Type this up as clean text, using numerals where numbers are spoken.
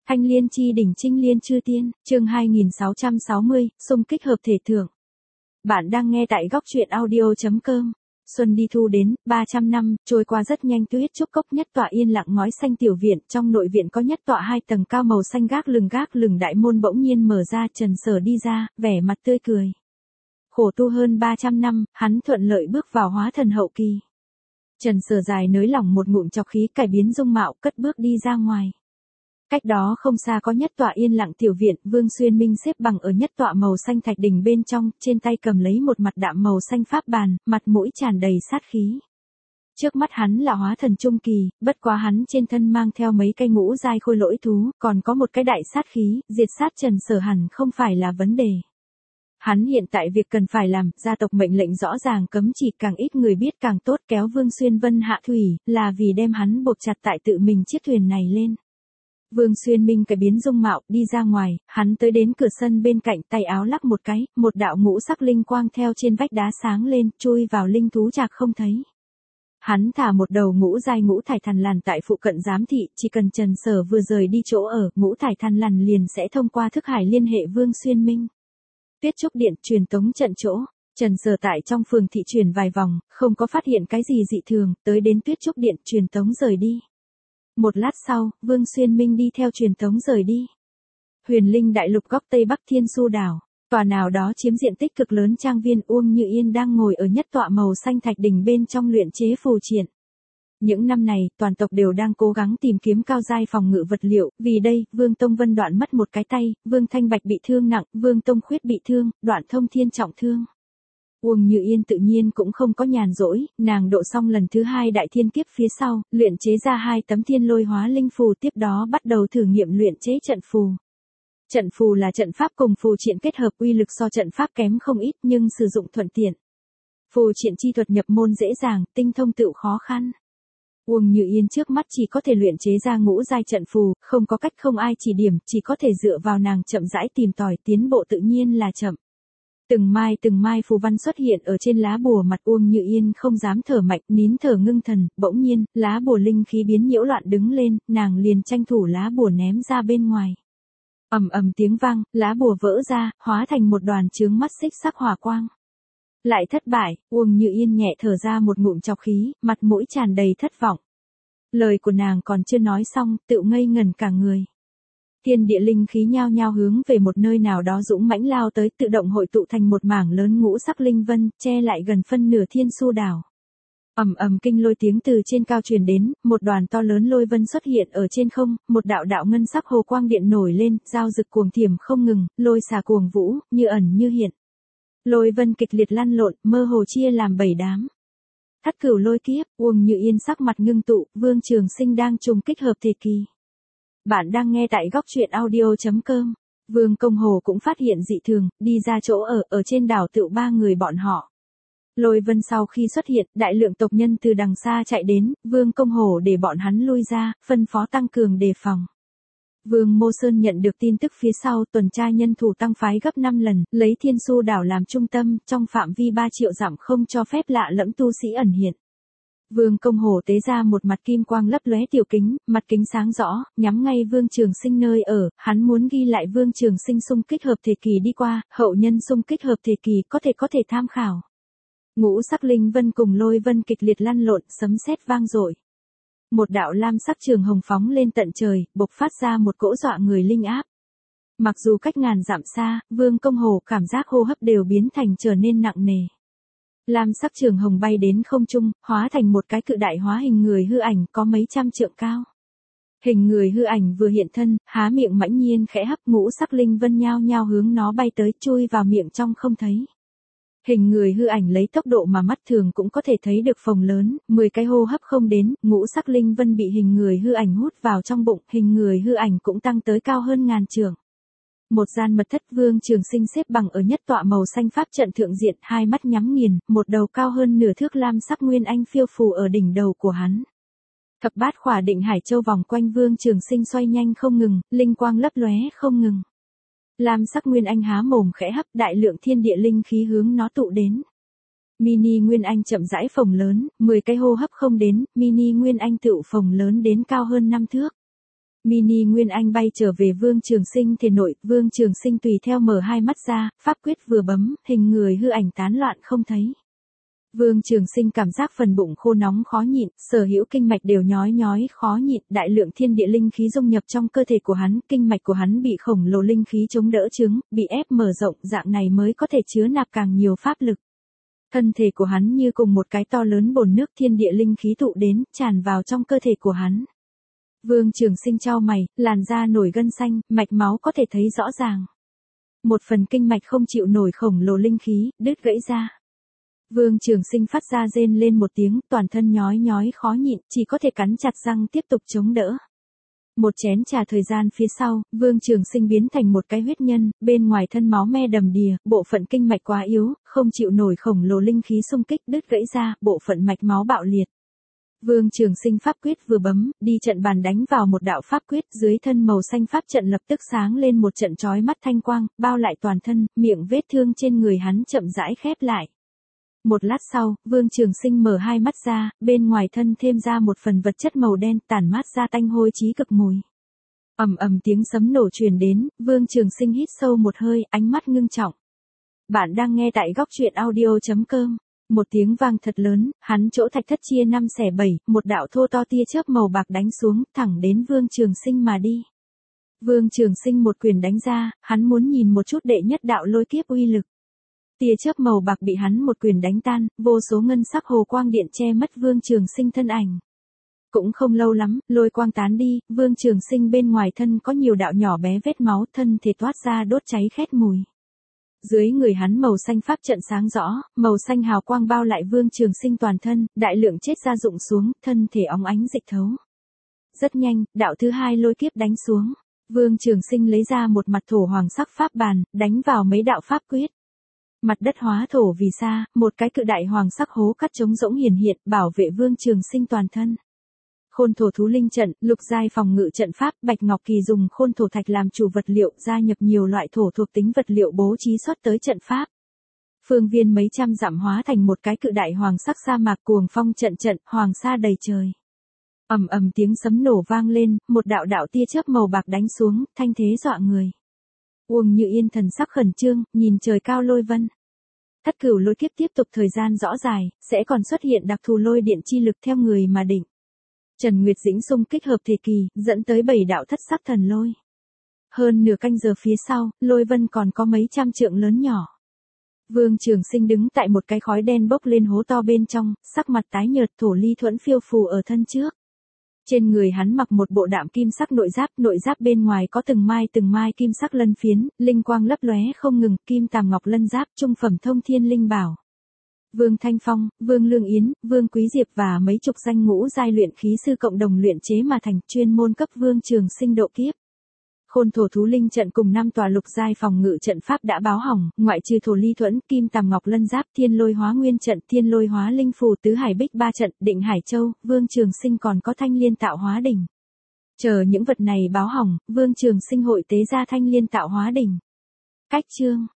Thanh liên chi đỉnh trinh liên chư tiên, chương 2660, xung kích hợp thể thượng. Bạn đang nghe tại góc truyện audio.com. Xuân đi thu đến, 300 năm, trôi qua rất nhanh. Tuyết trúc cốc nhất tọa yên lặng ngói xanh tiểu viện, trong nội viện có nhất tọa 2 tầng cao màu xanh gác lừng đại môn bỗng nhiên mở ra, Trần Sở đi ra, vẻ mặt tươi cười. Khổ tu hơn 300 năm, hắn thuận lợi bước vào hóa thần hậu kỳ. Trần Sở dài nới lỏng một ngụm trọc khí, cải biến dung mạo, cất bước đi ra ngoài. Cách đó không xa có nhất tọa yên lặng tiểu viện, Vương Xuyên Minh xếp bằng ở nhất tọa màu xanh thạch đỉnh bên trong, trên tay cầm lấy một mặt đạm màu xanh pháp bàn, mặt mũi tràn đầy sát khí. Trước mắt hắn là hóa thần trung kỳ, bất quá hắn trên thân mang theo mấy cây ngũ giai khôi lỗi thú, còn có một cái đại sát khí, diệt sát Trần Sở hẳn không phải là vấn đề. Hắn hiện tại việc cần phải làm, gia tộc mệnh lệnh rõ ràng cấm chỉ, càng ít người biết càng tốt, kéo Vương Xuyên Vân hạ thủy, là vì đem hắn buộc chặt tại tự mình chiếc thuyền này lên. Vương Xuyên Minh cải biến dung mạo, đi ra ngoài, hắn tới đến cửa sân bên cạnh, tay áo lắc một cái, một đạo ngũ sắc linh quang theo trên vách đá sáng lên, chui vào linh thú trạc không thấy. Hắn thả một đầu ngũ giai ngũ thải thần lằn tại phụ cận giám thị, chỉ cần Trần Sở vừa rời đi chỗ ở, ngũ thải thần lằn liền sẽ thông qua thức hải liên hệ Vương Xuyên Minh. Tuyết trúc điện truyền tống trận chỗ. Trần Sở tại trong phường thị chuyển vài vòng, không có phát hiện cái gì dị thường, tới đến Tuyết trúc điện truyền tống rời đi. Một lát sau, Vương Xuyên Minh đi theo truyền tống rời đi. Huyền Linh đại lục góc Tây Bắc Thiên Su đảo, tòa nào đó chiếm diện tích cực lớn trang viên, Uông Như Yên đang ngồi ở nhất tọa màu xanh thạch đỉnh bên trong luyện chế phù triện. Những năm này, toàn tộc đều đang cố gắng tìm kiếm cao giai phòng ngự vật liệu, vì đây, Vương Tông Vân Đoạn mất một cái tay, Vương Thanh Bạch bị thương nặng, Vương Tông Khuyết bị thương, Đoạn Thông Thiên trọng thương. Uông Như Yên tự nhiên cũng không có nhàn rỗi, nàng độ xong lần thứ 2 đại thiên kiếp phía sau, luyện chế ra 2 tấm thiên lôi hóa linh phù, tiếp đó bắt đầu thử nghiệm luyện chế trận phù. Trận phù là trận pháp cùng phù triện kết hợp, uy lực so trận pháp kém không ít nhưng sử dụng thuận tiện. Phù triện chi thuật nhập môn dễ dàng, tinh thông tựu khó khăn. Uông Như Yên trước mắt chỉ có thể luyện chế ra ngũ giai trận phù, không có cách, không ai chỉ điểm, chỉ có thể dựa vào nàng chậm rãi tìm tòi, tiến bộ tự nhiên là chậm. Từng mai phù văn xuất hiện ở trên lá bùa, mặt Uông Như Yên không dám thở mạnh, nín thở ngưng thần, bỗng nhiên, lá bùa linh khí biến nhiễu loạn đứng lên, nàng liền tranh thủ lá bùa ném ra bên ngoài. Ầm ầm tiếng vang, lá bùa vỡ ra, hóa thành một đoàn chướng mắt xích sắc hỏa quang. Lại thất bại, Uông Như Yên nhẹ thở ra một ngụm trọc khí, mặt mũi tràn đầy thất vọng. Lời của nàng còn chưa nói xong, tựu ngây ngẩn cả người. Thiên địa linh khí nhao nhao hướng về một nơi nào đó dũng mãnh lao tới, tự động hội tụ thành một mảng lớn ngũ sắc linh vân, che lại gần phân nửa Thiên Su đảo. Ầm ầm kinh lôi tiếng từ trên cao truyền đến, một đoàn to lớn lôi vân xuất hiện ở trên không, một đạo đạo ngân sắc hồ quang điện nổi lên, giao rực cuồng thiểm không ngừng, lôi xà cuồng vũ, như ẩn như hiện. Lôi vân kịch liệt lăn lộn, mơ hồ chia làm 7 đám. Thất cửu lôi kiếp, Uông Như Yên sắc mặt ngưng tụ, Vương Trường Sinh đang trùng kích hợp thể kỳ. Bạn đang nghe tại góc truyện audio.com. Vương Công Hồ cũng phát hiện dị thường, đi ra chỗ ở trên đảo tựu 3 người bọn họ. Lôi vân sau khi xuất hiện, đại lượng tộc nhân từ đằng xa chạy đến, Vương Công Hồ để bọn hắn lui ra, phân phó tăng cường đề phòng. Vương Mô Sơn nhận được tin tức phía sau, tuần tra nhân thủ tăng phái gấp 5 lần, lấy Thiên Su đảo làm trung tâm, trong phạm vi 3 triệu dặm không cho phép lạ lẫm tu sĩ ẩn hiện. Vương Công Hồ tế ra một mặt kim quang lấp lóe tiểu kính, mặt kính sáng rõ, nhắm ngay Vương Trường Sinh nơi ở, hắn muốn ghi lại Vương Trường Sinh xung kích hợp thể kỳ đi qua, hậu nhân xung kích hợp thể kỳ có thể tham khảo. Ngũ sắc linh vân cùng lôi vân kịch liệt lăn lộn, sấm sét vang dội. Một đạo lam sắc trường hồng phóng lên tận trời, bộc phát ra một cỗ dọa người linh áp. Mặc dù cách ngàn dặm xa, Vương Công Hồ cảm giác hô hấp đều biến thành trở nên nặng nề. Lam sắc trường hồng bay đến không trung, hóa thành một cái cự đại hóa hình người hư ảnh có mấy trăm trượng cao. Hình người hư ảnh vừa hiện thân, há miệng mãnh nhiên khẽ hấp, ngũ sắc linh vân nhao nhao hướng nó bay tới, chui vào miệng trong không thấy. Hình người hư ảnh lấy tốc độ mà mắt thường cũng có thể thấy được phồng lớn, 10 cái hô hấp không đến, ngũ sắc linh vân bị hình người hư ảnh hút vào trong bụng, hình người hư ảnh cũng tăng tới cao hơn 1000 trượng. Một gian mật thất, Vương Trường Sinh xếp bằng ở nhất tọa màu xanh pháp trận thượng diện, 2 mắt nhắm nghiền, một đầu cao hơn nửa thước lam sắc nguyên anh phiêu phù ở đỉnh đầu của hắn. Thập bát khỏa định hải châu vòng quanh Vương Trường Sinh xoay nhanh không ngừng, linh quang lấp lóe không ngừng. Lam sắc nguyên anh há mồm khẽ hấp, đại lượng thiên địa linh khí hướng nó tụ đến. Mini nguyên anh chậm rãi phồng lớn, 10 cái hô hấp không đến, mini nguyên anh tựu phồng lớn đến cao hơn 5 thước. Mini Nguyên Anh bay trở về Vương Trường Sinh thể nội, Vương Trường Sinh tùy theo mở hai mắt ra, pháp quyết vừa bấm, hình người hư ảnh tán loạn không thấy. Vương Trường Sinh cảm giác phần bụng khô nóng khó nhịn, sở hữu kinh mạch đều nhói nhói khó nhịn, đại lượng thiên địa linh khí dung nhập trong cơ thể của hắn, kinh mạch của hắn bị khổng lồ linh khí chống đỡ chứng, bị ép mở rộng, dạng này mới có thể chứa nạp càng nhiều pháp lực. Thân thể của hắn như cùng một cái to lớn bồn nước, thiên địa linh khí tụ đến, tràn vào trong cơ thể của hắn. Vương Trường Sinh chau mày, làn da nổi gân xanh, mạch máu có thể thấy rõ ràng. Một phần kinh mạch không chịu nổi khổng lồ linh khí, đứt gãy ra. Vương Trường Sinh phát ra rên lên một tiếng, toàn thân nhói nhói khó nhịn, chỉ có thể cắn chặt răng tiếp tục chống đỡ. Một chén trà thời gian phía sau, Vương Trường Sinh biến thành một cái huyết nhân, bên ngoài thân máu me đầm đìa, bộ phận kinh mạch quá yếu, không chịu nổi khổng lồ linh khí xung kích, đứt gãy ra, bộ phận mạch máu bạo liệt. Vương Trường Sinh pháp quyết vừa bấm, đi trận bàn đánh vào một đạo pháp quyết, dưới thân màu xanh pháp trận lập tức sáng lên một trận chói mắt thanh quang, bao lại toàn thân, miệng vết thương trên người hắn chậm rãi khép lại. Một lát sau, Vương Trường Sinh mở hai mắt ra, bên ngoài thân thêm ra một phần vật chất màu đen tản mát ra tanh hôi chí cực mùi. Ầm ầm tiếng sấm nổ truyền đến, Vương Trường Sinh hít sâu một hơi, ánh mắt ngưng trọng. Bạn đang nghe tại góc truyện audio.com. Một tiếng vang thật lớn, hắn chỗ thạch thất chia 5/7, một đạo thô to tia chớp màu bạc đánh xuống, thẳng đến Vương Trường Sinh mà đi. Vương Trường Sinh một quyền đánh ra, hắn muốn nhìn một chút đệ nhất đạo lôi kiếp uy lực. Tia chớp màu bạc bị hắn một quyền đánh tan, vô số ngân sắc hồ quang điện che mất Vương Trường Sinh thân ảnh. Cũng không lâu lắm, lôi quang tán đi, Vương Trường Sinh bên ngoài thân có nhiều đạo nhỏ bé vết máu, thân thể toát ra đốt cháy khét mùi. Dưới người hắn màu xanh pháp trận sáng rõ, màu xanh hào quang bao lại Vương Trường Sinh toàn thân, đại lượng chết ra rụng xuống, thân thể óng ánh dịch thấu. Rất nhanh, đạo thứ hai lôi kiếp đánh xuống. Vương Trường Sinh lấy ra một mặt thổ hoàng sắc pháp bàn, đánh vào mấy đạo pháp quyết. Mặt đất hóa thổ vì sa, một cái cự đại hoàng sắc hố cắt trống rỗng hiển hiện, bảo vệ Vương Trường Sinh toàn thân. Khôn thổ thú linh trận, lục giai phòng ngự trận pháp, Bạch Ngọc Kỳ dùng khôn thổ thạch làm chủ vật liệu, gia nhập nhiều loại thổ thuộc tính vật liệu bố trí xuất tới trận pháp. Phương viên mấy trăm dặm hóa thành một cái cự đại hoàng sắc sa mạc, cuồng phong trận trận, hoàng sa đầy trời. Ầm ầm tiếng sấm nổ vang lên, một đạo đạo tia chớp màu bạc đánh xuống, thanh thế dọa người. Uông Như Yên thần sắc khẩn trương, nhìn trời cao lôi vân. Thất cửu lôi kiếp tiếp tục thời gian rõ dài, sẽ còn xuất hiện đặc thù lôi điện chi lực theo người mà định. Trần Nguyệt Dĩnh xung kích hợp thể kỳ, dẫn tới 7 đạo thất sắc thần lôi. Hơn nửa canh giờ phía sau, lôi vân còn có mấy trăm trượng lớn nhỏ. Vương Trường Sinh đứng tại một cái khói đen bốc lên hố to bên trong, sắc mặt tái nhợt, thổ ly thuẫn phiêu phù ở thân trước. Trên người hắn mặc một bộ đạm kim sắc nội giáp bên ngoài có từng mai kim sắc lân phiến, linh quang lấp lóe không ngừng, kim tàm ngọc lân giáp, trung phẩm thông thiên linh bảo. Vương Thanh Phong, Vương Lương Yến, Vương Quý Diệp và mấy chục danh ngũ giai luyện khí sư cộng đồng luyện chế mà thành, chuyên môn cấp Vương Trường Sinh độ kiếp. Khôn thổ thú linh trận cùng 5 tòa lục giai phòng ngự trận pháp đã báo hỏng, ngoại trừ thổ ly thuẫn, kim tàm ngọc lân giáp, thiên lôi hóa nguyên trận, thiên lôi hóa linh phù, tứ hải bích 3 trận, định hải châu, Vương Trường Sinh còn có thanh liên tạo hóa đỉnh. Chờ những vật này báo hỏng, Vương Trường Sinh hội tế ra thanh liên tạo hóa đỉnh. Cách chương